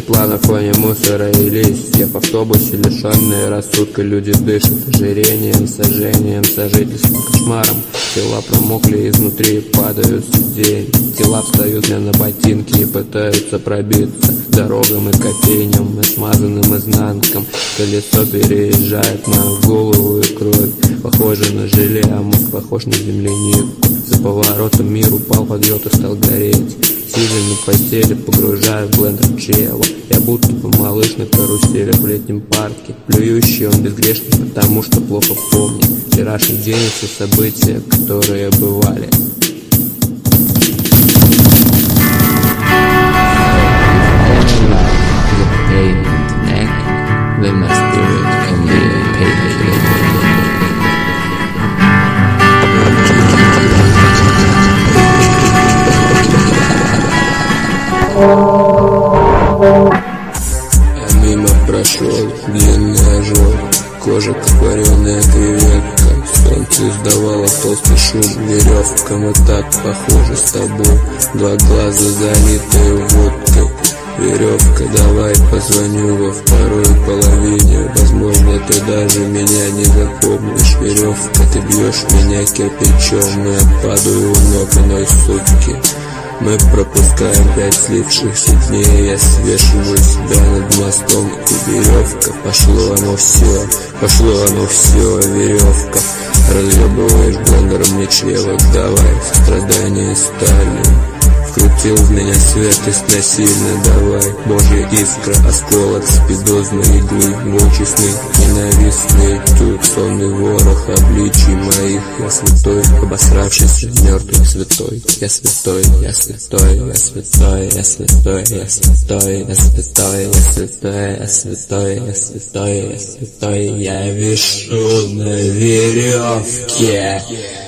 тепла на фоне мусора и листьев. В автобусе лишенные рассудка люди дышат ожирением, сожжением, сожительством, кошмаром. Тела промокли изнутри, падают с день. Тела встают мне на ботинки и пытаются пробиться дорогам и кофейням, и смазанным изнанкам. Колесо переезжает мою голову и кровь. Похоже на желе, а мозг похож на землянику. За поворотом мир упал, подъет и стал гореть. Сидя на постели, погружаю в блендер чрево. Я будто бы малыш на карусели в летнем парке. Плюющий он безгрешный, потому что плохо помнит вчерашний день и все события, которые бывали. Я мимо прошел, длинный ожог, кожа как вареная креветка. Солнце издавало толстый шум, веревка. Мы так похожи с тобой, два глаза залитые водкой. Веревка, давай позвоню во второй половине. Возможно, ты даже меня не запомнишь. Веревка, ты бьешь меня кирпичом, и я падаю у ног иной сутки. Мы пропускаем 5 слившихся дней. Я свешиваю себя над мостом, и веревка. Пошло оно все, веревка. Разъебываешь блендером мне чрево, давай, страдания стали. Вкрутил в меня свет и насильно давай. Божья искра, осколок спидозной иглы. Волчий сны, ненавистный тут сонный ворох обличий моих. Я святой, обосравшийся, мертвый святой. Я святой, я святой, я святой, я святой, я святой, я святой, я святой, я святой, я святой, я святой. Я вишу на веревке.